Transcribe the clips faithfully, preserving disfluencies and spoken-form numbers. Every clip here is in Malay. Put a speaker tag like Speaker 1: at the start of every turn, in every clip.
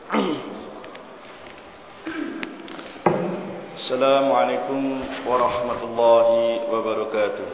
Speaker 1: Assalamualaikum warahmatullahi wabarakatuh.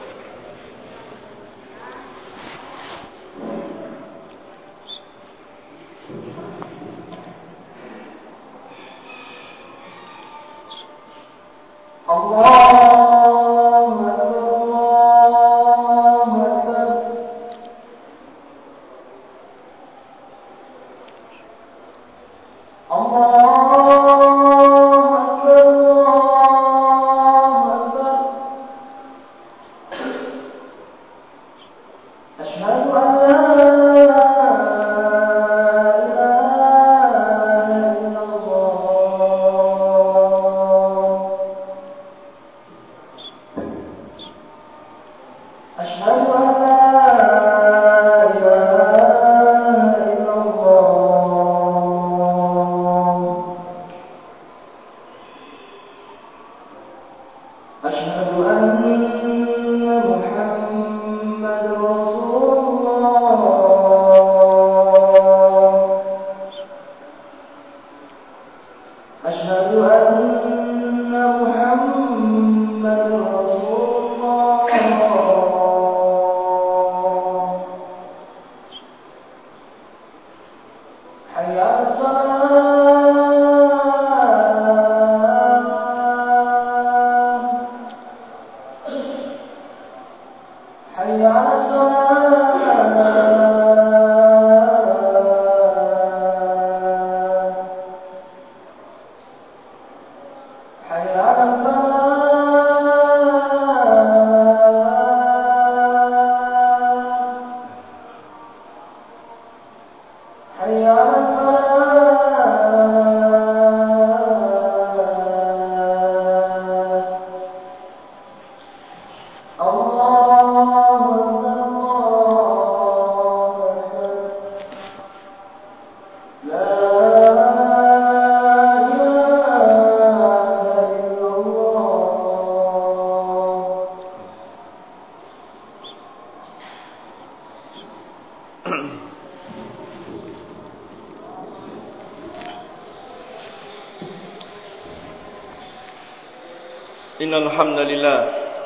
Speaker 1: Innal hamdalillah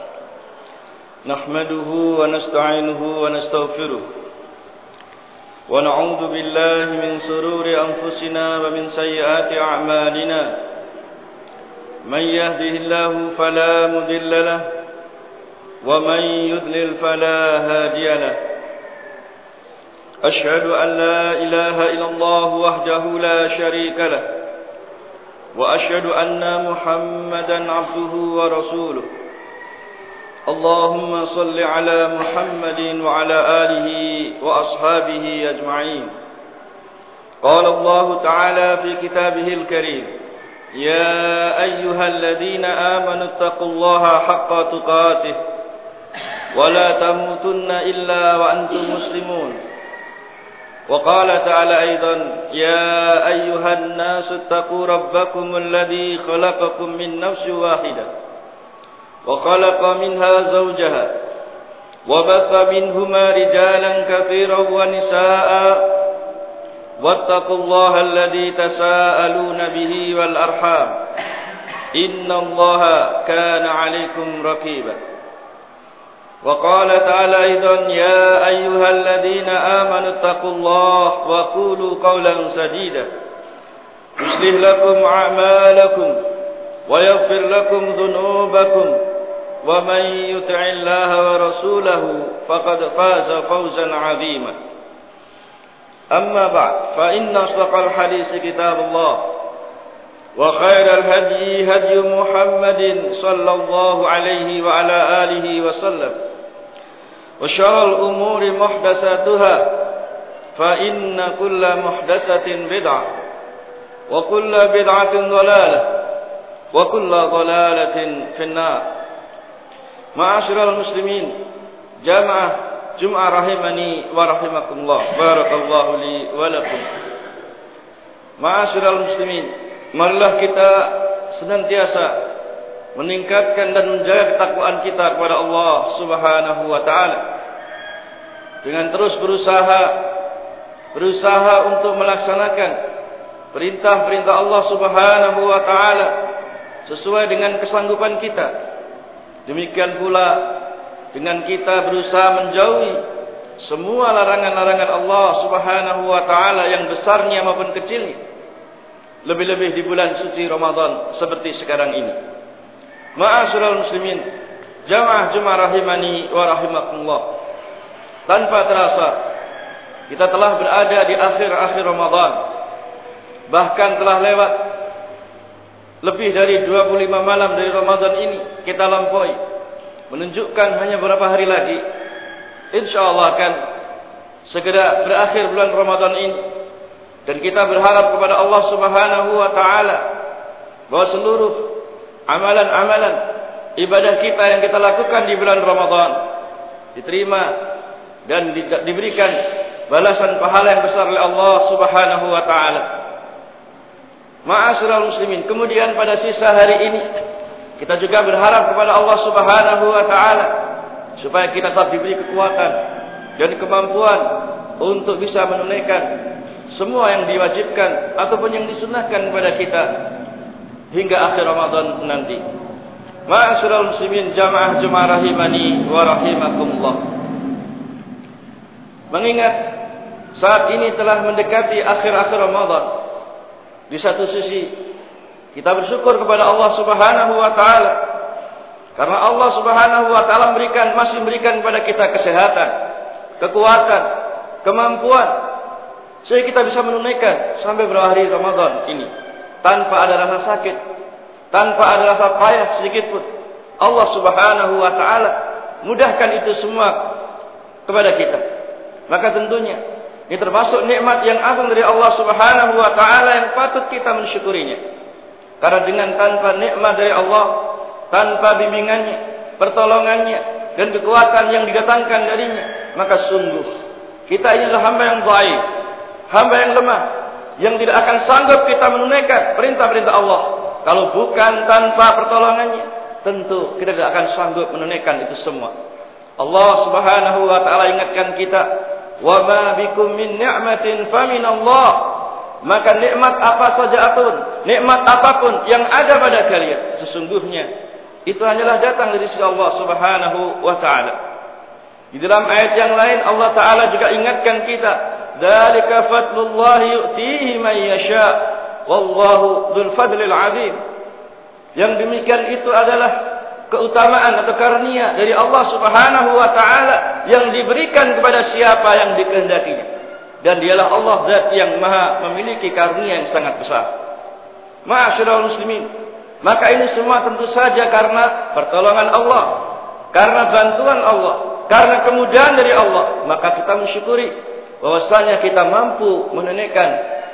Speaker 1: nahmaduhu wa nasta'inuhu wa nastaghfiruh wa na'udzu billahi min shururi anfusina wa min sayyiati a'malina man yahdihillahu fala mudilla lahu wa man yudlil fala hadiya lahu ashhadu an la ilaha illallah wahdahu la sharika lahu وأشهد أن محمدا عبده ورسوله اللهم صل على محمد وعلى آله وأصحابه أجمعين قال الله تعالى في كتابه الكريم يا أيها الذين آمنوا اتقوا الله حق تقاته ولا تموتن إلا وأنتم مسلمون وقال تعالى أيضا يا أيها الناس اتقوا ربكم الذي خلقكم من نفس واحدة وخلق منها زوجها وبث منهما رجالا كثيرا ونساء واتقوا الله الذي تساءلون به والأرحام إن الله كان عليكم رقيبا وقال تعالى أيضا يا أيها الذين آمنوا اتقوا الله وقولوا قولا سديدا يصلح لكم أعمالكم ويغفر لكم ذنوبكم ومن يطع الله ورسوله فقد فاز فوزا عظيما أما بعد فإن أصدق الحديث كتاب الله وخير الهدي هدي محمد صلى الله عليه وعلى آله وسلم وشر الأمور محدثاتها فإن كل محدثة بدعة وكل بدعة ضلالة وكل ضلالة في النار معاشر المسلمين جماعة جمعة رحمني ورحمكم الله بارك الله لي ولكم معاشر المسلمين marilah kita senantiasa meningkatkan dan menjaga ketakwaan kita kepada Allah Subhanahu wa taala dengan terus berusaha berusaha untuk melaksanakan perintah-perintah Allah Subhanahu wa taala sesuai dengan kesanggupan kita. Demikian pula dengan kita berusaha menjauhi semua larangan-larangan Allah Subhanahu wa taala yang besarnya maupun kecilnya. Lebih-lebih di bulan suci Ramadan seperti sekarang ini. Ma'asyiral muslimin, jamaah Jumat rahimani wa rahimakumullah. Tanpa terasa kita telah berada di akhir-akhir Ramadan. Bahkan telah lewat lebih dari dua puluh lima malam dari Ramadan ini kita lampaui. Menunjukkan hanya beberapa hari lagi insyaallah akan segera berakhir bulan Ramadan ini. Dan kita berharap kepada Allah Subhanahu wa taala bahwa seluruh amalan-amalan ibadah kita yang kita lakukan di bulan Ramadan diterima dan di, diberikan balasan pahala yang besar oleh Allah Subhanahu wa taala. Ma'asyiral muslimin, kemudian pada sisa hari ini kita juga berharap kepada Allah Subhanahu wa taala supaya kita tetap diberi kekuatan dan kemampuan untuk bisa menunaikan semua yang diwajibkan ataupun yang disunahkan kepada kita hingga akhir Ramadan nanti. Ma'asyiral muslimin, jamaah Jumat rahimani wa rahimakumullah. Mengingat saat ini telah mendekati akhir-akhir Ramadan, di satu sisi kita bersyukur kepada Allah Subhanahu wa taala karena Allah Subhanahu wa taala memberikan masih memberikan kepada kita kesehatan, kekuatan, kemampuan sehingga kita bisa menunaikan sampai berhari Ramadan ini tanpa ada rasa sakit, tanpa ada rasa payah sedikit pun. Allah Subhanahu wa taala mudahkan itu semua kepada kita. Maka tentunya ini termasuk nikmat yang agung dari Allah Subhanahu wa taala yang patut kita mensyukurinya. Karena dengan tanpa nikmat dari Allah, tanpa bimbingannya, pertolongannya dan kekuatan yang didatangkan darinya, maka sungguh kita ini adalah hamba yang dhaif, hamba yang lemah, yang tidak akan sanggup kita menunaikan perintah-perintah Allah. Kalau bukan tanpa pertolongannya, tentu kita tidak akan sanggup menunaikan itu semua. Allah Subhanahu wa taala ingatkan kita, "Wa ma bikum min ni'matin famin Allah." Maka nikmat apa saja apapun, nikmat apapun yang ada pada kalian, sesungguhnya itu hanyalah datang dari sisi Allah Subhanahu wa taala. Di dalam ayat yang lain Allah taala juga ingatkan kita, "Dzalika fadlullahi yu'tihi man yasha, wallahu dzul fadlil 'adzim." Yang demikian itu adalah keutamaan atau karunia dari Allah Subhanahu wa taala yang diberikan kepada siapa yang dikehendakinya. Dan dialah Allah Zat yang Maha memiliki karunia yang sangat besar. Ma'asyiral muslimin, maka ini semua tentu saja karena pertolongan Allah, karena bantuan Allah, karena kemudahan dari Allah. Maka kita mensyukuri bahwasanya kita mampu menunaikan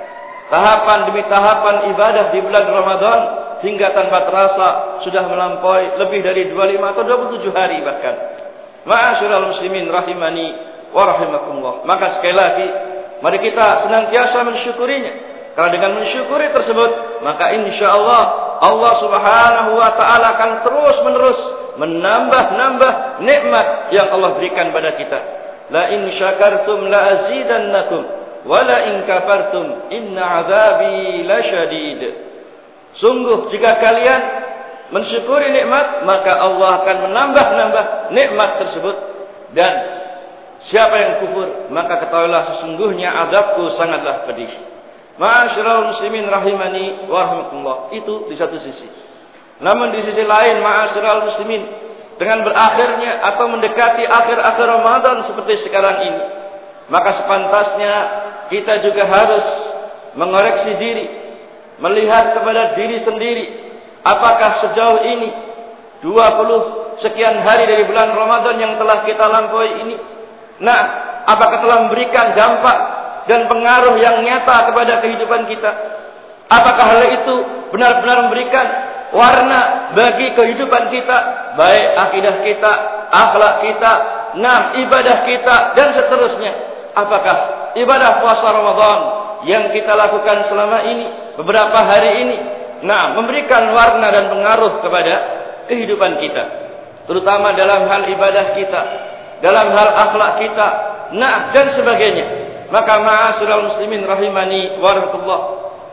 Speaker 1: tahapan demi tahapan ibadah di bulan Ramadan hingga tanpa terasa sudah melampaui lebih dari dua puluh lima atau dua puluh tujuh hari bahkan. Ma'asyiral muslimin rahimani wa rahimakumullah. Maka sekali lagi mari kita senantiasa mensyukurinya. Karena dengan mensyukuri tersebut, maka insyaallah Allah Subhanahu wa taala akan terus-menerus menambah-nambah nikmat yang Allah berikan pada kita. La in syakartum la azidannakum wa la in kafartum inna 'adzabi lasyadid. Sungguh jika kalian mensyukuri nikmat, maka Allah akan menambah-nambah nikmat tersebut, dan siapa yang kufur, maka ketahuilah sesungguhnya azabku sangatlah pedih. Ma'asyiral muslimin rahimani wa rahimakumullah. Itu di satu sisi. Namun di sisi lain, ma'asyiral muslimin, dengan berakhirnya atau mendekati akhir-akhir Ramadan seperti sekarang ini, maka sepantasnya kita juga harus mengoreksi diri, melihat kepada diri sendiri, apakah sejauh ini dua puluh sekian hari dari bulan Ramadan yang telah kita lampaui ini, nah, apakah telah memberikan dampak dan pengaruh yang nyata kepada kehidupan kita? Apakah hal itu benar-benar memberikan warna bagi kehidupan kita, baik akidah kita, akhlak kita, nah, ibadah kita, dan seterusnya? Apakah ibadah puasa Ramadan yang kita lakukan selama ini, beberapa hari ini, nah, memberikan warna dan pengaruh kepada kehidupan kita, terutama dalam hal ibadah kita, dalam hal akhlak kita, nah, dan sebagainya? Maka ma'asyiral muslimin rahimani wa rahmatullah,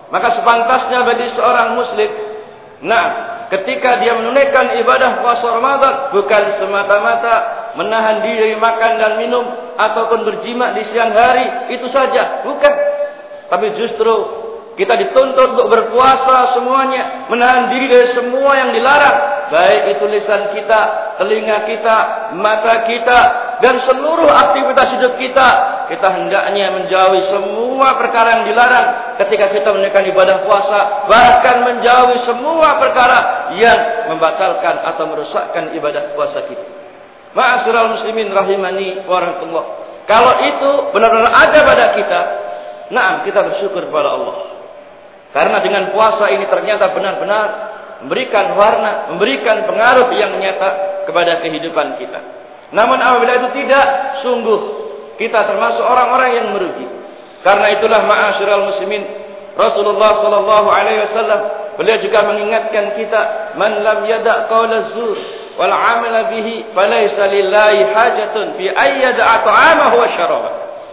Speaker 1: Maka sepantasnya bagi seorang muslim, nah, ketika dia menunaikan ibadah puasa Ramadan, bukan semata-mata menahan diri dari makan dan minum ataupun berjima di siang hari, itu saja, bukan. Tapi justru kita dituntut untuk berpuasa semuanya, menahan diri dari semua yang dilarang, baik itu lisan kita, telinga kita, mata kita, dan seluruh aktivitas hidup kita. Kita hendaknya menjauhi semua perkara yang dilarang ketika kita menunaikan ibadah puasa, bahkan menjauhi semua perkara yang membatalkan atau merusakkan ibadah puasa kita. Ma'asyiral muslimin rahimani wa rahmatullah. Kalau itu benar-benar ada pada kita, nah, kita bersyukur kepada Allah. Karena dengan puasa ini ternyata benar-benar memberikan warna, memberikan pengaruh yang nyata kepada kehidupan kita. Namun apabila itu tidak, sungguh kita termasuk orang-orang yang merugi. Karena itulah ma'asyiral muslimin, Rasulullah sallallahu alaihi wasallam beliau juga mengingatkan kita, man lam yada' qaula zur wal 'amala bihi falaysa lillahi hajatun fi ay yada'a ta'amahu wa syarabah.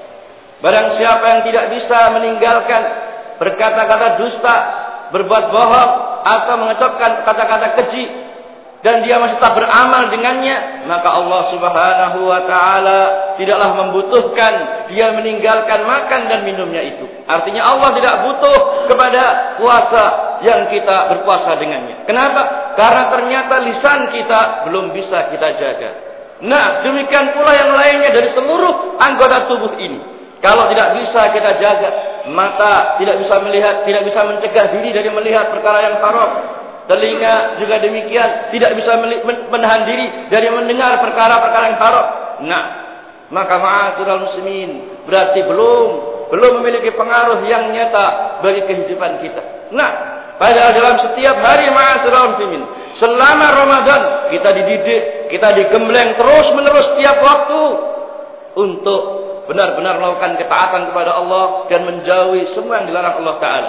Speaker 1: Barang siapa yang tidak bisa meninggalkan berkata-kata dusta, berbuat bohong, atau mengucapkan kata-kata keji, dan dia masih tetap beramal dengannya, maka Allah Subhanahu wa Ta'ala tidaklah membutuhkan dia meninggalkan makan dan minumnya itu. Artinya Allah tidak butuh kepada puasa yang kita berpuasa dengannya. Kenapa? Karena ternyata lisan kita belum bisa kita jaga. Nah, demikian pula yang lainnya dari seluruh anggota tubuh ini. Kalau tidak bisa kita jaga, mata tidak bisa melihat, tidak bisa mencegah diri dari melihat perkara yang haram. Telinga juga demikian, tidak bisa menahan diri dari mendengar perkara-perkara yang haram. Nah, maka ma'asyiral muslimin, berarti belum belum memiliki pengaruh yang nyata bagi kehidupan kita. Nah, padahal dalam setiap hari ma'asyiral muslimin, selama Ramadan kita dididik, kita digembleng terus-menerus setiap waktu untuk benar-benar melakukan ketaatan kepada Allah dan menjauhi semua yang dilarang Allah Ta'ala.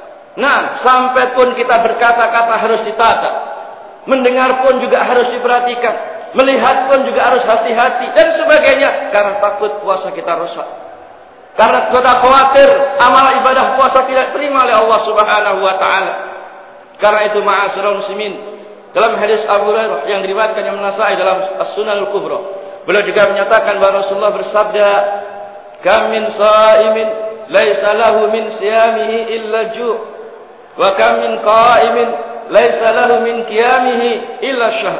Speaker 1: Nah, sampai pun kita berkata-kata harus ditata, mendengar pun juga harus diperhatikan, melihat pun juga harus hati-hati dan sebagainya, karena takut puasa kita rusak. Karena kita khawatir amal ibadah puasa tidak terima oleh Allah Subhanahu wa Ta'ala. Karena itu ma'asyiral muslimin, dalam hadis Abu Hurairah yang diriwayatkan Imam Nasai dalam As-Sunan Al-Kubra, beliau juga menyatakan bahwa Rasulullah bersabda, kam min sha'imin laisa lahu min siyamihi illa ju' wa kam min qa'imin laisa lahu min qiyamihi illa syahr.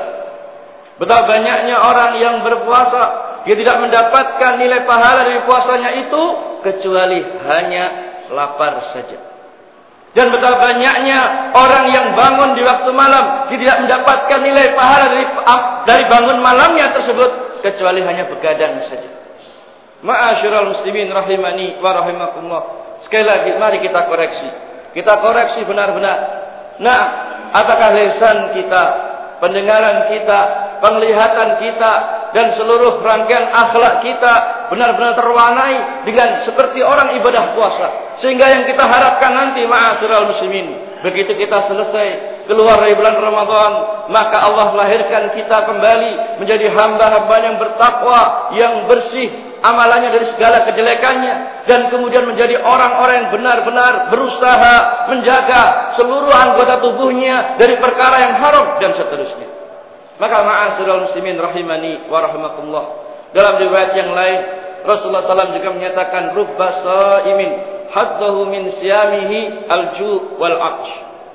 Speaker 1: Betapa banyaknya orang yang berpuasa, dia tidak mendapatkan nilai pahala dari puasanya itu kecuali hanya lapar saja. Dan betapa banyaknya orang yang bangun di waktu malam, dia tidak mendapatkan nilai pahala dari dari bangun malamnya tersebut kecuali hanya begadang saja. Ma'asyiral muslimin rahimani wa rahimakumullah. Sekali lagi mari kita koreksi. Kita koreksi benar-benar. Nah, apakah lisan kita, pendengaran kita, penglihatan kita, dan seluruh rangkaian akhlak kita benar-benar terwarnai dengan seperti orang ibadah puasa. Sehingga yang kita harapkan nanti ma'asyiral muslimin, begitu kita selesai keluar dari bulan Ramadan, maka Allah lahirkan kita kembali menjadi hamba-hamba yang bertakwa, yang bersih amalannya dari segala kejelekannya, dan kemudian menjadi orang-orang yang benar-benar berusaha menjaga seluruh anggota tubuhnya dari perkara yang haram dan seterusnya. Maka ma'asyiral muslimin rahimani wa rahimakumullah, dalam riwayat yang lain Rasulullah sallallahu alaihi wasallam juga menyatakan rubba shaimin haddahu min siyamihi al-ju' wal 'atsh.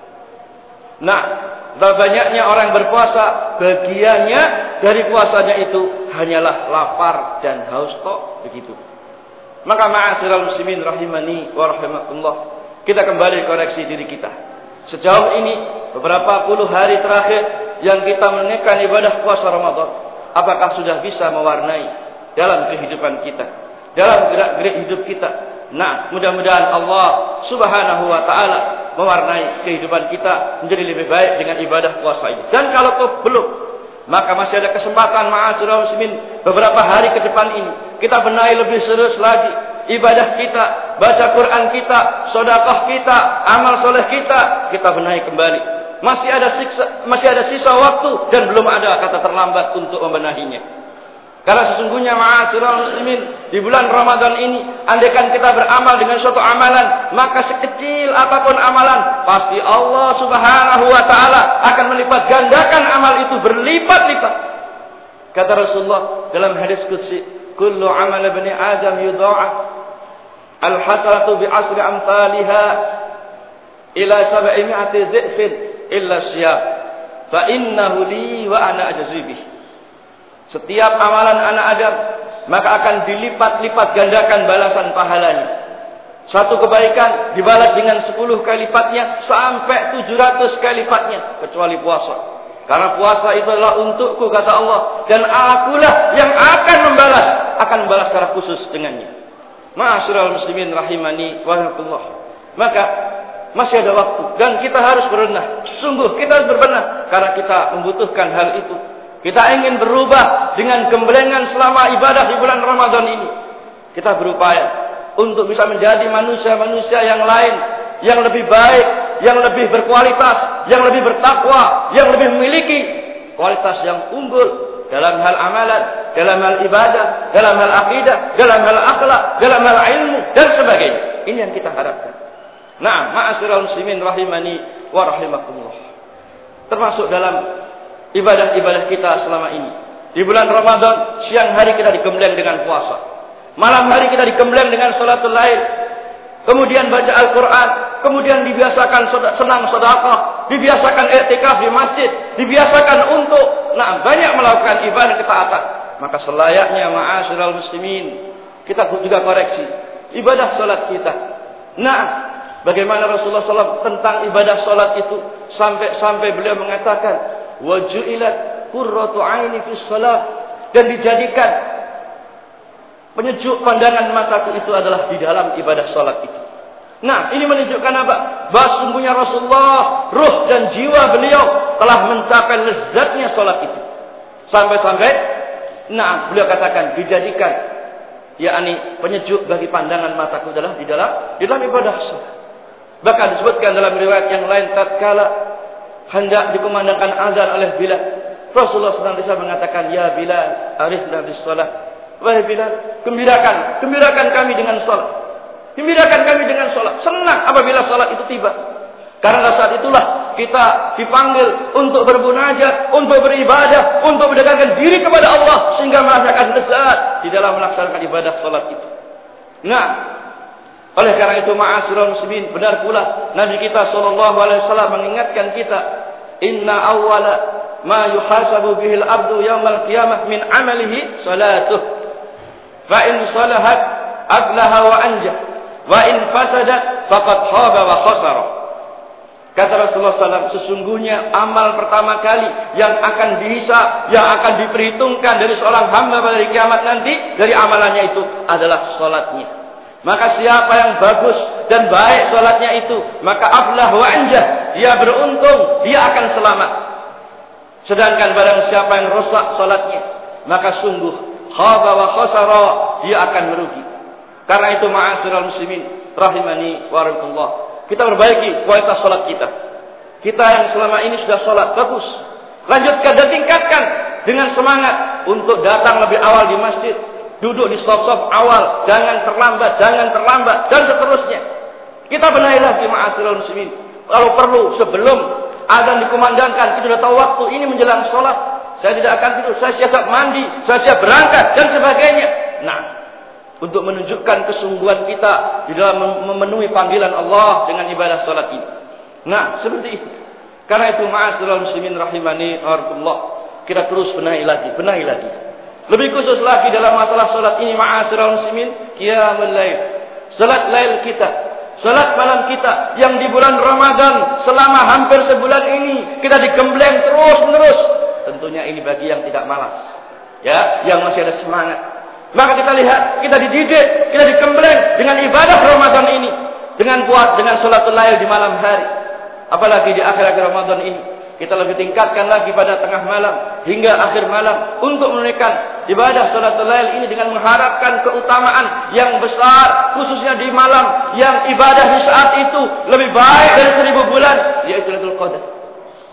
Speaker 1: Nah, banyaknya orang yang berpuasa, bagiannya dari puasanya itu hanyalah lapar dan haus tok, begitu. Maka ma'asyiral muslimin rahimani wa rahimakumullah, kita kembali koreksi diri kita. Sejauh ini beberapa puluh hari terakhir yang kita menunaikan ibadah puasa Ramadan, apakah sudah bisa mewarnai dalam kehidupan kita, dalam gerak-gerik hidup kita? Nah, mudah-mudahan Allah Subhanahu wa Ta'ala mewarnai kehidupan kita menjadi lebih baik dengan ibadah puasa ini. Dan kalau toh belum, maka masih ada kesempatan ma'asyiral muslimin beberapa hari ke depan ini kita benahi lebih serius lagi ibadah kita, baca Quran kita, sedekah kita, amal soleh kita, kita benahi kembali. Masih ada sisa, masih ada sisa waktu dan belum ada kata terlambat untuk membenahinya. Karena sesungguhnya ma'asyiral muslimin, di bulan Ramadan ini, andaikan kita beramal dengan suatu amalan, maka sekecil apapun amalan, pasti Allah Subhanahu wa taala akan melipat gandakan amal itu berlipat-lipat. Kata Rasulullah dalam hadis qudsi, "Kullu amal bani Adam yudha'af al-hasanatu bi asri amsalha ila sab'i mi'ati dhifin illa syiyam fa innahu li wa ana ajzi bih." Setiap amalan anak Adam maka akan dilipat-lipat gandakan balasan pahalanya. Satu kebaikan dibalas dengan sepuluh kali lipatnya sampai tujuh ratus kali lipatnya, kecuali puasa. Karena puasa itu adalah untukku, kata Allah, dan akulah yang akan membalas, akan membalas secara khusus dengannya. Ma'asyiral muslimin rahimani wa rahimakumullah. Maka masih ada waktu dan kita harus berbenah. Sungguh kita harus berbenah karena kita membutuhkan hal itu. Kita ingin berubah dengan gemblengan selama ibadah di bulan Ramadan ini. Kita berupaya untuk bisa menjadi manusia-manusia yang lain, yang lebih baik, yang lebih berkualitas, yang lebih bertakwa, yang lebih memiliki kualitas yang unggul dalam hal amalan, dalam hal ibadah, dalam hal akidah, dalam hal akhlak, dalam hal ilmu dan sebagainya. Ini yang kita harapkan. Nah, ma'asyiral muslimin rahimani wa rahimakumullah. Termasuk dalam ibadah-ibadah kita selama ini. Di bulan Ramadan, siang hari kita digembleng dengan puasa. Malam hari kita digembleng dengan salatul lail. Kemudian baca Al-Quran. Kemudian dibiasakan senang sedekah. Dibiasakan i'tikaf di masjid. Dibiasakan untuk nah, banyak melakukan ibadah ketaatan. Maka selayaknya ma'asyiral muslimin, kita juga koreksi ibadah salat kita. Nah, bagaimana Rasulullah shallallahu alaihi wasallam tentang ibadah salat itu, sampai-sampai beliau mengatakan, waju'ilat qurratu aini fi shalah, dan dijadikan penyejuk pandangan mataku itu adalah di dalam ibadah salat itu. Nah, ini menunjukkan apa? Bahwa sungguhnya Rasulullah, ruh dan jiwa beliau telah mencapai lezatnya salat itu. Sampai-sampai nah, beliau katakan dijadikan yakni penyejuk bagi pandangan mataku adalah di dalam di dalam ibadah salat. Bahkan disebutkan dalam riwayat yang lain, tatkala hendak dikumandangkan azan oleh Bilal, Rasulullah shallallahu alaihi wasallam mengatakan, "Ya Bilal, arifna bis shalah." Wahai Bilal, gembirakan, gembirakan kami dengan salat. Gembirakan kami dengan salat. Senang apabila salat itu tiba. Karena saat itulah kita dipanggil untuk bermunajat, untuk beribadah, untuk mendekatkan diri kepada Allah sehingga merasakan lezat di dalam melaksanakan ibadah salat itu. Nah, oleh karena itu ma'asyiral muslimin, benar pula Nabi kita sallallahu alaihi wasallam mengingatkan kita, inna awwala ma yuhasabu bihil abdu yaumal qiyamah min amalihi salatuh. Fa in salahat ablaha wa anjah, wa in fasadat faqad khaba wa khasara. Kata Rasulullah sallallahu alaihi wasallam, sesungguhnya amal pertama kali yang akan dihisab, yang akan diperhitungkan dari seorang hamba pada hari kiamat nanti, dari amalannya itu adalah salatnya. Maka siapa yang bagus dan baik salatnya itu, maka aflah wa anjah, dia beruntung, dia akan selamat. Sedangkan barang siapa yang rusak salatnya, maka sungguh khaba wa khasara, dia akan merugi. Karena itu ma'asyiral muslimin rahimani wa rahimakumullah, kita perbaiki kualitas salat kita. Kita yang selama ini sudah salat bagus, lanjutkan dan tingkatkan dengan semangat untuk datang lebih awal di masjid. Duduk di saf-saf awal, jangan terlambat, jangan terlambat, dan seterusnya. Kita benahi lagi ma'asyiral muslimin. Kalau perlu sebelum azan dikumandangkan, kita sudah tahu waktu ini menjelang sholat, saya tidak akan tidur, saya siap mandi, saya siap berangkat, dan sebagainya. Nah, untuk menunjukkan kesungguhan kita di dalam memenuhi panggilan Allah dengan ibadah sholat ini. Nah, seperti itu. Karena itu ma'asyiral muslimin rahimani wa rahimakumullah, kita terus benahi lagi, benahi lagi. Lebih khusus lagi dalam masalah salat ini ma'asyiral muslimin, qiyamul lail. Salat lail kita, salat malam kita yang di bulan Ramadan selama hampir sebulan ini kita digembleng terus-menerus. Tentunya ini bagi yang tidak malas. Ya, yang masih ada semangat. Maka kita lihat, kita dididik, kita digembleng dengan ibadah Ramadan ini, dengan buat dengan salatul lail di malam hari. Apalagi di akhir-akhir Ramadan ini, kita lebih tingkatkan lagi pada tengah malam hingga akhir malam untuk menunaikan ibadah salatul lail ini dengan mengharapkan keutamaan yang besar, khususnya di malam yang ibadah di saat itu lebih baik dari seribu bulan, yaitu Lailatul Qadar.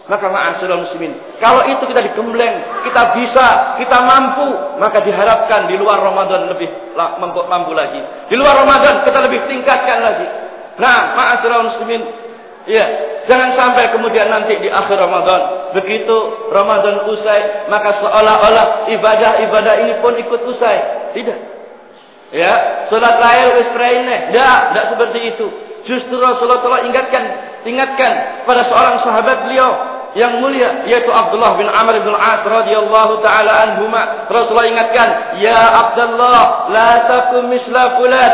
Speaker 1: Maka ma'asyiral muslimin, kalau itu kita digembleng, kita bisa, kita mampu, maka diharapkan di luar Ramadan lebih mampu, mampu lagi. Di luar Ramadan kita lebih tingkatkan lagi. Nah, ma'asyiral muslimin, ya, jangan sampai kemudian nanti di akhir Ramadan, begitu Ramadan usai, maka seolah-olah ibadah-ibadah ini pun ikut usai. Tidak. Ya, salat lail wis praine. Tidak, tidak seperti itu. Justru Rasulullah telah ingatkan, ingatkan pada seorang sahabat beliau yang mulia, yaitu Abdullah bin Amr bin Al-As radhiyallahu taala anhuma. Rasulullah ingatkan, "Ya Abdullah, la takum misla fulan.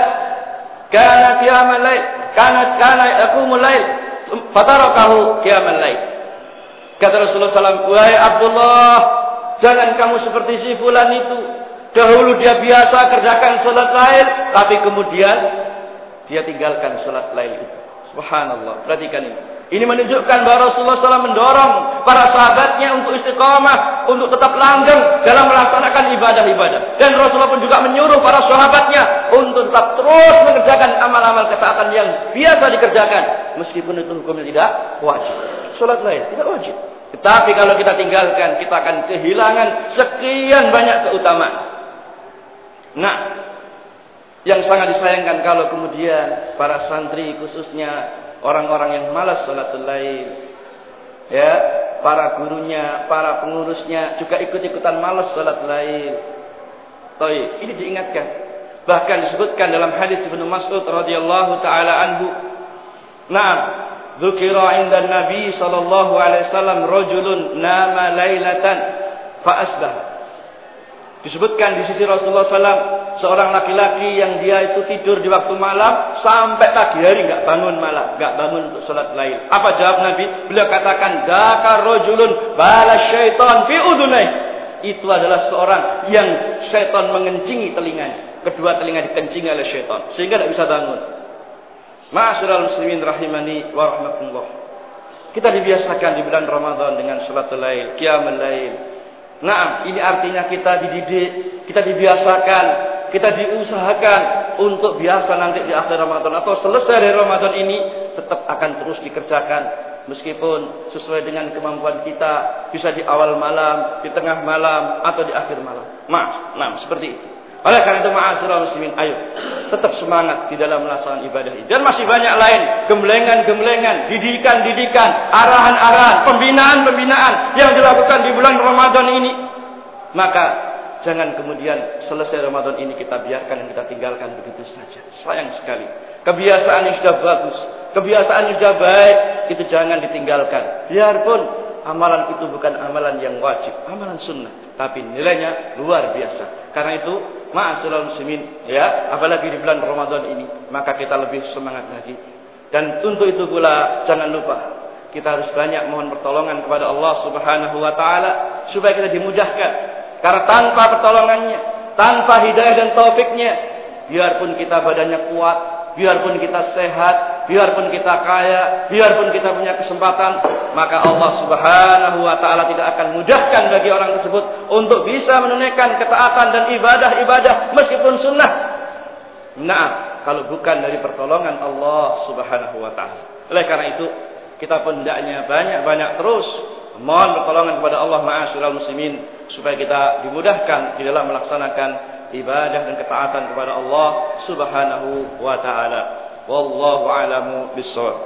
Speaker 1: Kana qiyamal lail, kana kana yaqumul lail, fatarakahu qiyamal lail." Kata Rasulullah sallallahu alaihi wasallam, "Wahai Abdullah, jangan kamu seperti si fulan itu. Dahulu dia biasa kerjakan salat lail, tapi kemudian dia tinggalkan salat lail itu." Subhanallah. Perhatikan ini. Ini menunjukkan bahwa Rasulullah shallallahu alaihi wasallam mendorong para sahabatnya untuk istiqamah, untuk tetap langgeng dalam melaksanakan ibadah-ibadah. Dan Rasulullah pun juga menyuruh para sahabatnya untuk tetap terus mengerjakan amal-amal ketaatan yang biasa dikerjakan, meskipun itu hukumnya tidak wajib. Salat lain tidak wajib. Tetapi kalau kita tinggalkan, kita akan kehilangan sekian banyak keutamaan. Nah, yang sangat disayangkan kalau kemudian para santri, khususnya orang-orang yang malas salatul lail, ya, para gurunya, para pengurusnya juga ikut-ikutan malas salat lail. Baik, ini diingatkan. Bahkan disebutkan dalam hadis Ibnu Mas'ud radhiyallahu taala anhu, "Na'am, dzukira 'inda Nabi sallallahu alaihi wasallam rajulun nama lailatan fa asbah." Disebutkan di sisi Rasulullah sallallahu alaihi wasallam seorang laki-laki yang dia itu tidur di waktu malam sampai pagi hari enggak bangun malam, enggak bangun untuk salat lail. Apa jawab Nabi? Beliau katakan, "Dzakar rajulun bala syaitan fi udunai." Itu adalah seorang yang syaitan mengencingi telinganya. Kedua telinga dikencingi oleh syaitan sehingga tidak bisa bangun. Ma'asyiral muslimin rahimani wa rahmatullah. Kita dibiasakan di bulan Ramadan dengan salatul lail, qiyamul lail. Nah, ini artinya kita dididik, kita dibiasakan, kita diusahakan untuk biasa nanti di akhir Ramadan atau selesai dari Ramadan ini tetap akan terus dikerjakan, meskipun sesuai dengan kemampuan kita, bisa di awal malam, di tengah malam, atau di akhir malam. Mas, nah seperti itu. Oleh karena itu ma'asyiral muslimin, ayo tetap semangat di dalam melaksanakan ibadah ini. Dan masih banyak lain, gemblengan-gemblengan, didikan-didikan, arahan-arahan, pembinaan-pembinaan yang dilakukan di bulan Ramadan ini. Maka jangan kemudian selesai Ramadan ini kita biarkan dan kita tinggalkan begitu saja. Sayang sekali. Kebiasaan yang sudah bagus, kebiasaan yang sudah baik, itu jangan ditinggalkan. Biarpun amalan itu bukan amalan yang wajib, amalan sunnah, tapi nilainya luar biasa. Karena itu, ma'asyiral muslimin, ya, apalagi di bulan Ramadan ini, maka kita lebih semangat lagi. Dan untuk itu pula jangan lupa kita harus banyak mohon pertolongan kepada Allah Subhanahu wa taala supaya kita dimudahkan. Karena tanpa pertolongannya, tanpa hidayah dan taufiknya, biarpun kita badannya kuat, biarpun kita sehat, biarpun kita kaya, biarpun kita punya kesempatan, maka Allah Subhanahu wa taala tidak akan mudahkan bagi orang tersebut untuk bisa menunaikan ketaatan dan ibadah-ibadah meskipun sunnah. Nah, kalau bukan dari pertolongan Allah Subhanahu wa taala. Oleh karena itu, kita pun hendaknya banyak-banyak terus mohon pertolongan kepada Allah ma'asyiral muslimin supaya kita dimudahkan di dalam melaksanakan ibadah dan ketaatan kepada Allah Subhanahu wa taala. Wallahu a'lamu bis-shawab.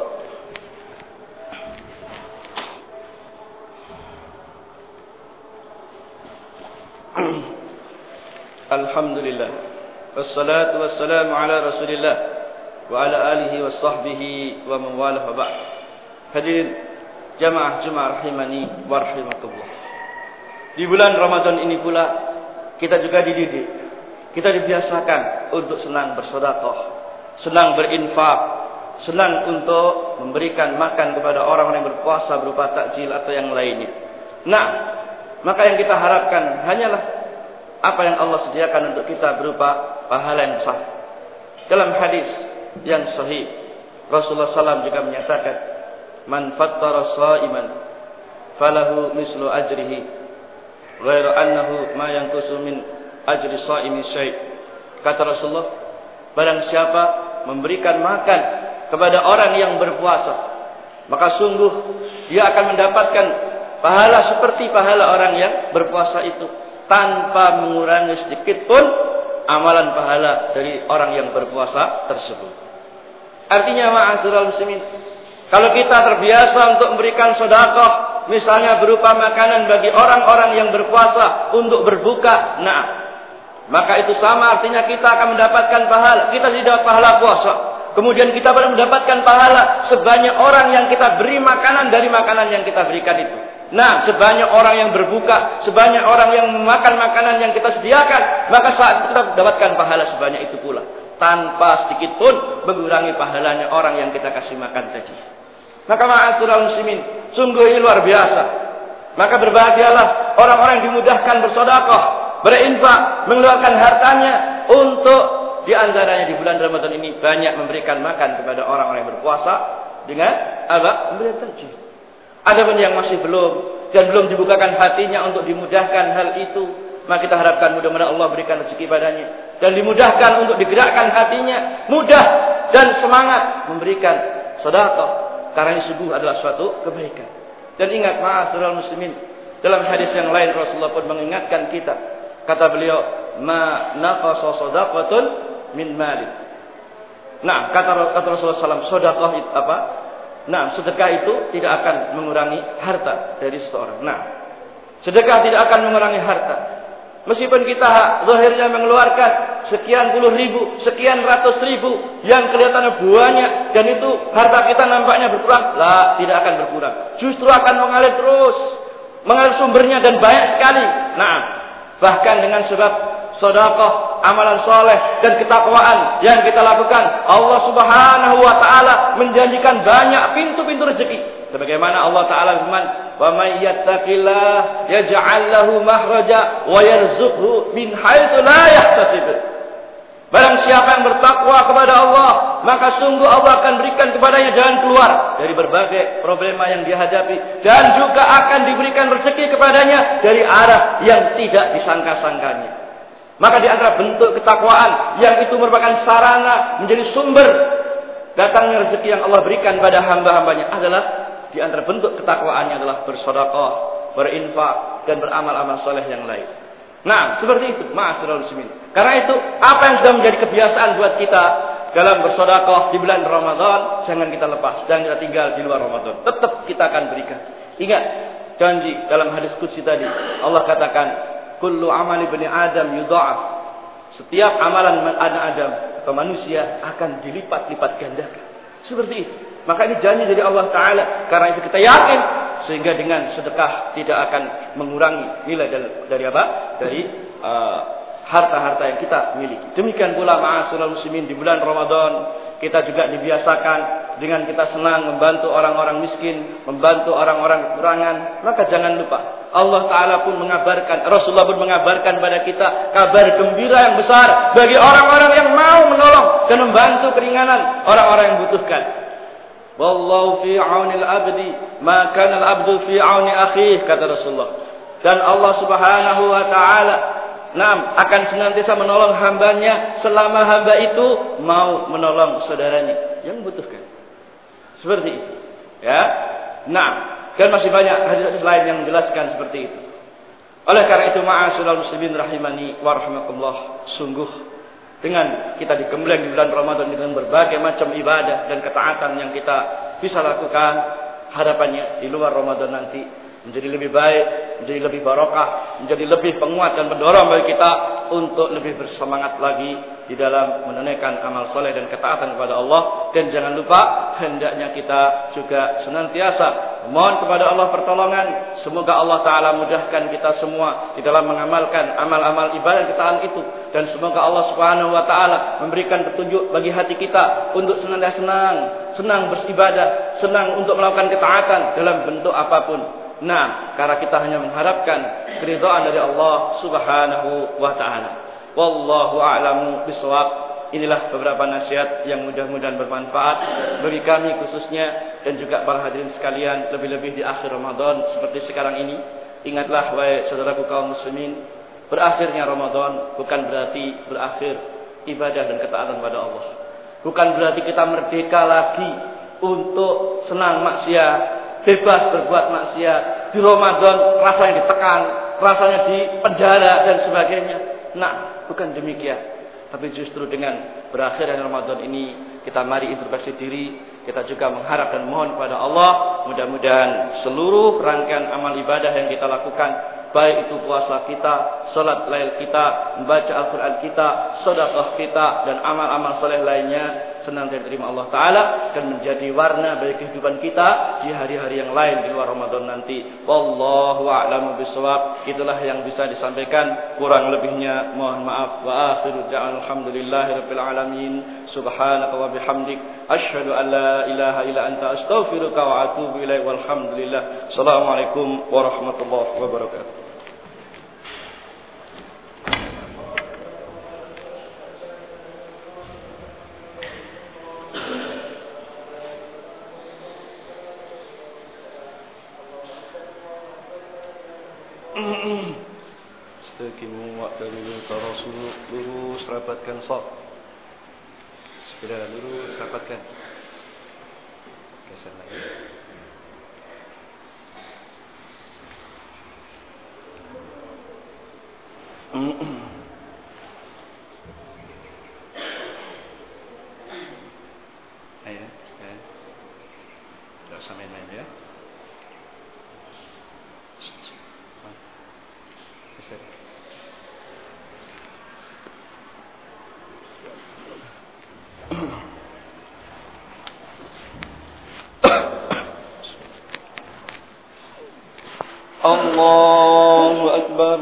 Speaker 1: Alhamdulillah. Wassalatu wassalamu ala Rasulillah wa ala alihi wa sahbihi wa man walah wa ba'd. Hadirin jamaah Jumat rahimani wa rahimakumullah. Di bulan Ramadan ini pula kita juga dididik, kita dibiasakan untuk senang bersedekah, senang berinfak, senang untuk memberikan makan kepada orang-orang yang berpuasa berupa takjil atau yang lainnya. Nah, maka yang kita harapkan hanyalah apa yang Allah sediakan untuk kita berupa pahala yang besar. Dalam hadis yang sahih, Rasulullah sallallahu alaihi wasallam juga menyatakan, "Man fattara sha'iman falahu mislu ajrihi, ghairu annahu ma yanqusu min ajri sha'imi syai'." Kata Rasulullah, barang siapa memberikan makan kepada orang yang berpuasa, maka sungguh dia akan mendapatkan pahala seperti pahala orang yang berpuasa itu, tanpa mengurangi sedikit pun amalan pahala dari orang yang berpuasa tersebut. Artinya ma'asyiral muslimin, kalau kita terbiasa untuk memberikan sedekah, misalnya berupa makanan bagi orang-orang yang berpuasa untuk berbuka, nah, maka itu sama artinya kita akan mendapatkan pahala. Kita tidak pahala puasa, kemudian kita baru mendapatkan pahala sebanyak orang yang kita beri makanan dari makanan yang kita berikan itu. Nah, sebanyak orang yang berbuka, sebanyak orang yang memakan makanan yang kita sediakan, maka saat itu kita mendapatkan pahala sebanyak itu pula, tanpa sedikit pun mengurangi pahalanya orang yang kita kasih makan tadi. Maka ma'asyiral muslimin, sungguh ini luar biasa. Maka berbahagialah orang-orang yang dimudahkan bersedekah, berinfak, mengeluarkan hartanya untuk di antaranya di bulan Ramadan ini banyak memberikan makan kepada orang-orang yang berpuasa dengan apa? Memberikan takjil. Adapun yang masih belum dan belum dibukakan hatinya untuk dimudahkan hal itu, maka kita harapkan mudah-mudahan Allah berikan rezeki padanya dan dimudahkan untuk digerakkan hatinya, mudah dan semangat memberikan sedekah, karena ini sungguh adalah suatu kebaikan. Dan ingat ma'asyiral muslimin, dalam hadis yang lain Rasulullah pun mengingatkan kita. Kata beliau, ma naqasa shadaqatun min mali. Nah, kata kata Rasulullah sallallahu alaihi wasallam, sedekah itu apa? Nah, sedekah itu tidak akan mengurangi harta dari seseorang. Nah, sedekah tidak akan mengurangi harta. Meskipun kita zahirnya mengeluarkan sekian puluh ribu, sekian ratus ribu, yang kelihatannya banyak, dan itu harta kita nampaknya berkurang, lah, tidak akan berkurang. Justru akan mengalir terus, mengalir sumbernya dan banyak sekali. Nah, bahkan dengan sebab sedekah, amalan soleh dan ketakwaan yang kita lakukan, Allah Subhanahu wa taala menjanjikan banyak pintu-pintu rezeki. Sebagaimana Allah taala berfirman, "Wa may yattaqillah yaj'al lahu makhraja wa yarzuqhu min haitsu la yahtasib." Barang siapa yang bertakwa kepada Allah, maka sungguh Allah akan berikan kepadanya jalan keluar dari berbagai problema yang dia hadapi, dan juga akan diberikan rezeki kepadanya dari arah yang tidak disangka-sangkanya. Maka di antara bentuk ketakwaan yang itu merupakan sarana menjadi sumber datangnya rezeki yang Allah berikan pada hamba-hambanya adalah di antara bentuk ketakwaannya adalah bersedekah, berinfak, dan beramal-amal soleh yang lain. Nah, seperti itu, ma'asyiral muslimin. Karena itu, apa yang sudah menjadi kebiasaan buat kita dalam bersedekah di bulan Ramadan, jangan kita lepas, jangan kita tinggal di luar Ramadan. Tetap kita akan berikan. Ingat janji dalam hadis qudsi tadi, Allah katakan, kullu amali bani Adam yudha'af. Setiap amalan anak Adam atau manusia akan dilipat-lipat gandakan. Seperti itu. Maka ini janji dari Allah Ta'ala. Karena itu kita yakin, sehingga dengan sedekah tidak akan mengurangi nilai dari, dari apa? Dari uh, harta-harta yang kita miliki. Demikian pula ma'asyiral muslimin, di bulan Ramadan kita juga dibiasakan dengan kita senang membantu orang-orang miskin, membantu orang-orang kekurangan. Maka jangan lupa, Allah Ta'ala pun mengabarkan, Rasulullah pun mengabarkan pada kita kabar gembira yang besar bagi orang-orang yang mau menolong dan membantu keringanan orang-orang yang membutuhkan. Wallahu fi 'aunil 'abdi ma kana al-'abdu fi 'auni akhihi, kata Rasulullah. Dan Allah Subhanahu wa taala Naam, akan senantiasa menolong hambanya selama hamba itu mau menolong saudaranya yang membutuhkan. Seperti itu. Ya. Naam, dan masih banyak hadis-hadis lain yang menjelaskan seperti itu. Oleh karena itu, ma'asyiral muslimin rahimani wa rahimakumullah, sungguh dengan kita dikembleng di bulan Ramadan dengan berbagai macam ibadah dan ketaatan yang kita bisa lakukan, harapannya di luar Ramadan nanti menjadi lebih baik, menjadi lebih barokah, menjadi lebih penguat dan pendorong bagi kita untuk lebih bersemangat lagi di dalam menunaikan amal soleh dan ketaatan kepada Allah. Dan jangan lupa, hendaknya kita juga senantiasa mohon kepada Allah pertolongan. Semoga Allah Ta'ala mudahkan kita semua di dalam mengamalkan amal-amal ibadah ketaatan itu. Dan semoga Allah Subhanahu wa Ta'ala memberikan petunjuk bagi hati kita untuk senantiasa senang, senang beribadah, senang untuk melakukan ketaatan dalam bentuk apapun. Nah, karena kita hanya mengharapkan keridhaan dari Allah Subhanahu wa Ta'ala. Wallahu a'lamu bishawab. Inilah beberapa nasihat yang mudah-mudahan bermanfaat bagi kami khususnya, dan juga para hadirin sekalian, lebih-lebih di akhir Ramadan seperti sekarang ini. Ingatlah wahai saudaraku kaum muslimin, berakhirnya Ramadan bukan berarti berakhir ibadah dan ketaatan kepada Allah. Bukan berarti kita merdeka lagi untuk senang maksiat, bebas berbuat maksiat. Di Ramadan rasanya ditekan, rasanya dipenjara dan sebagainya. Nah, bukan demikian. Tapi justru dengan berakhirnya Ramadan ini, kita mari introspeksi diri. Kita juga mengharap dan mohon kepada Allah, mudah-mudahan seluruh rangkaian amal ibadah yang kita lakukan, baik itu puasa kita, salat lail kita, membaca Al-Quran kita, sedekah kita, dan amal-amal soleh lainnya, senang diterima Allah Ta'ala, dan menjadi warna bagi kehidupan kita di hari-hari yang lain di luar Ramadan nanti. Wallahu a'lamu bishawab. Itulah yang bisa disampaikan, kurang lebihnya mohon maaf. Wa akhiru da'wan alhamdulillahi rabbil alamin. Subhanaka wa bihamdik, asyhadu an la ilaha illa anta, astaghfiruka wa atubu ilaik. Walhamdulillah. Assalamualaikum warahmatullahi wabarakatuh. Istaqimu wa'tadilu tarasul, lurus rapatkan shaf. Segera lurus rapatkan. Geser lagi. Ayo, ayo. Tidak usah main-main ya. Geser. Allahu Akbar.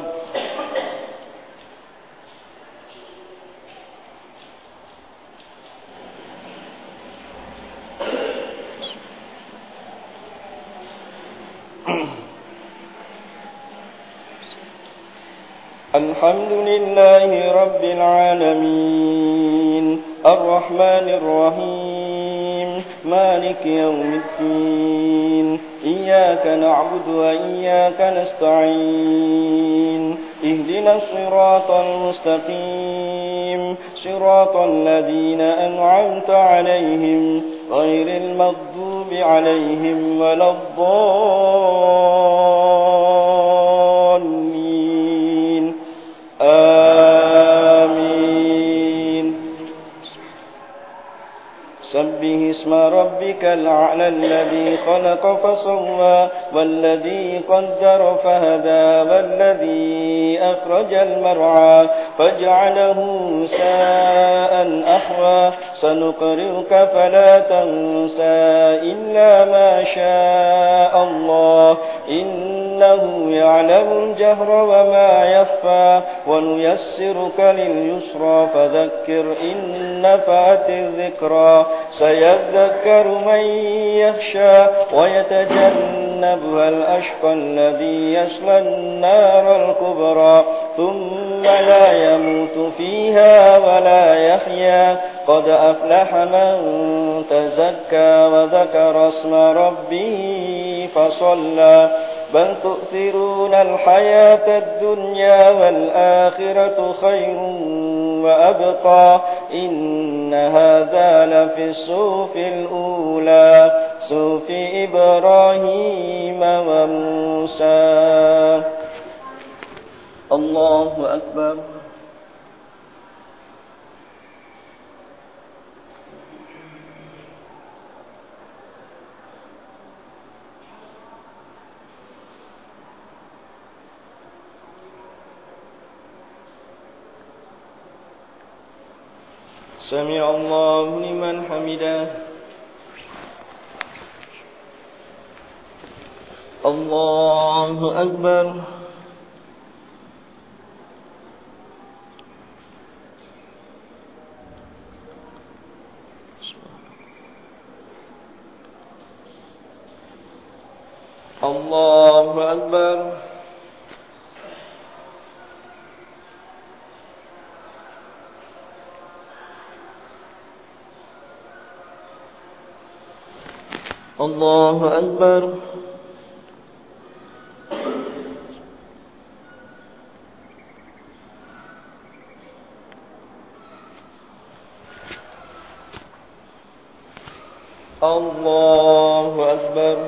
Speaker 1: Alhamdulillahi Rabbil Alamin, Ar-Rahmanir Rahim, Maliki Yawmiddin, Iyyaka na'budu wa iyyaka nasta'in, Ihdinas siratal mustaqim, siratal ladzina an'amta 'alaihim, ghairil maghdubi 'alaihim waladdallin. Amin. سبح اسم ربك الأعلى الذي خلق فسوى والذي قدر فهدى والذي أخرج المرعى فجعله ساء أحوى سنقرئك فلا تنسى إلا ما شاء الله إنه يعلم الجهر وما يخفى ونيسرك لليسرى فذكر إن نفعت الذكرى سيذكر من يخشى ويتجنبها الأشقى الذي يصلى النار الكبرى ثم لا يموت فيها ولا يحيا قد أفلح من تزكى وذكر اسم ربه فصلى بل تؤثرون الحياة الدنيا والآخرة خير وأبقى إن هذا لفي الصحف الأولى صحف إبراهيم وموسى. الله أكبر. سمع الله لمن حمده. الله أكبر. الله أكبر. الله أكبر. الله أكبر.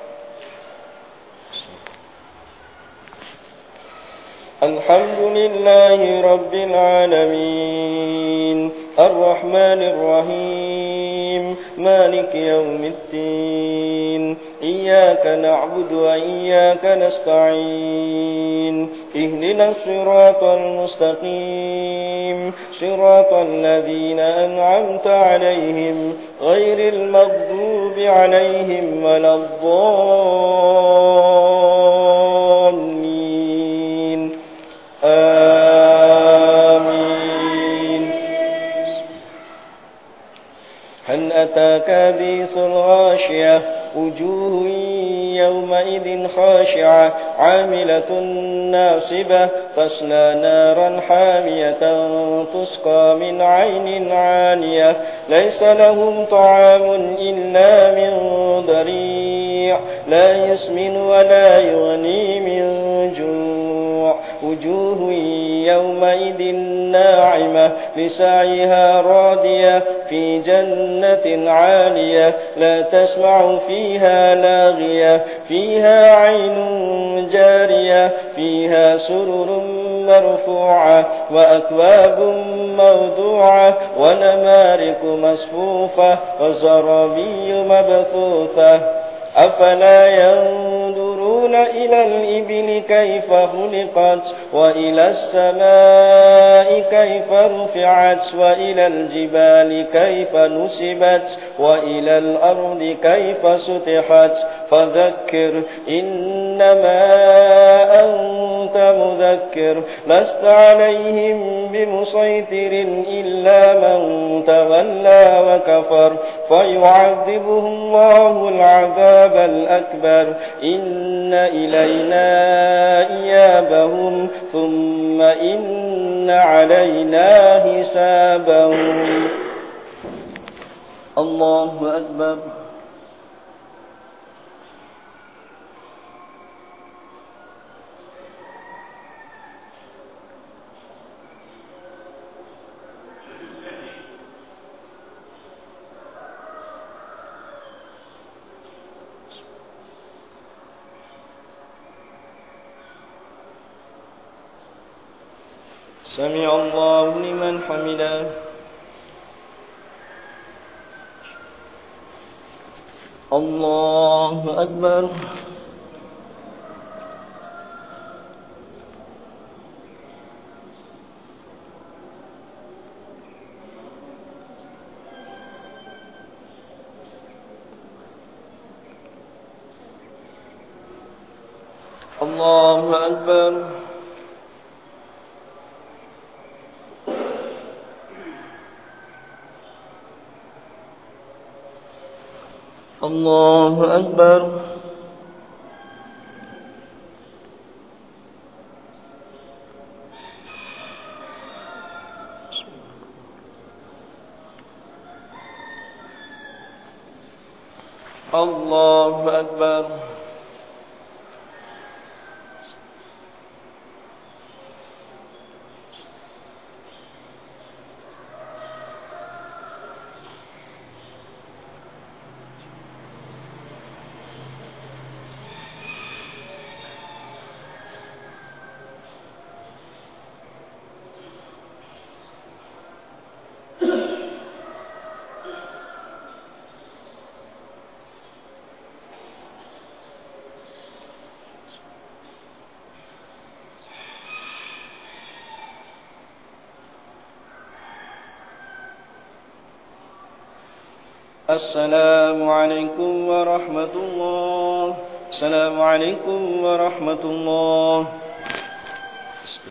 Speaker 1: الحمد لله رب العالمين الرحمن الرحيم مالك يوم الدين إياك نعبد وإياك نستعين اهدنا الصراط المستقيم صراط الذين أنعمت عليهم غير المغضوب عليهم ولا الضالين آمين. هل أتاك حديث الغاشية وجوه يومئذ خاشعة عاملة ناصبة تصلى نارا حامية تسقى من عين عانية ليس لهم طعام إلا من ضريع لا يسمن ولا يغني من جوع وجوه يومئذ ناعمة لسعيها راضية في جنة عالية لا تسمع فيها لاغية فيها عين جارية فيها سرر مرفوعة وأكواب موضوعة ونمارق مصفوفة وزرابي مبثوثة أفلا ينظرون إلى الإبل كيف خلقت وإلى السماء كيف رفعت وإلى الجبال كيف نصبت وإلى الأرض كيف سطحت فذكر إنما أنت مذكر لست عليهم بمسيطر إلا من تولى وكفر فيعذبه الله العذاب الأكبر إن إلينا إيابهم ثم إن علينا حسابهم. الله أكبر. سمع الله لمن حمده. الله أكبر. الله أكبر. الله أكبر. الله أكبر. السلام عليكم ورحمة الله. السلام عليكم ورحمة الله.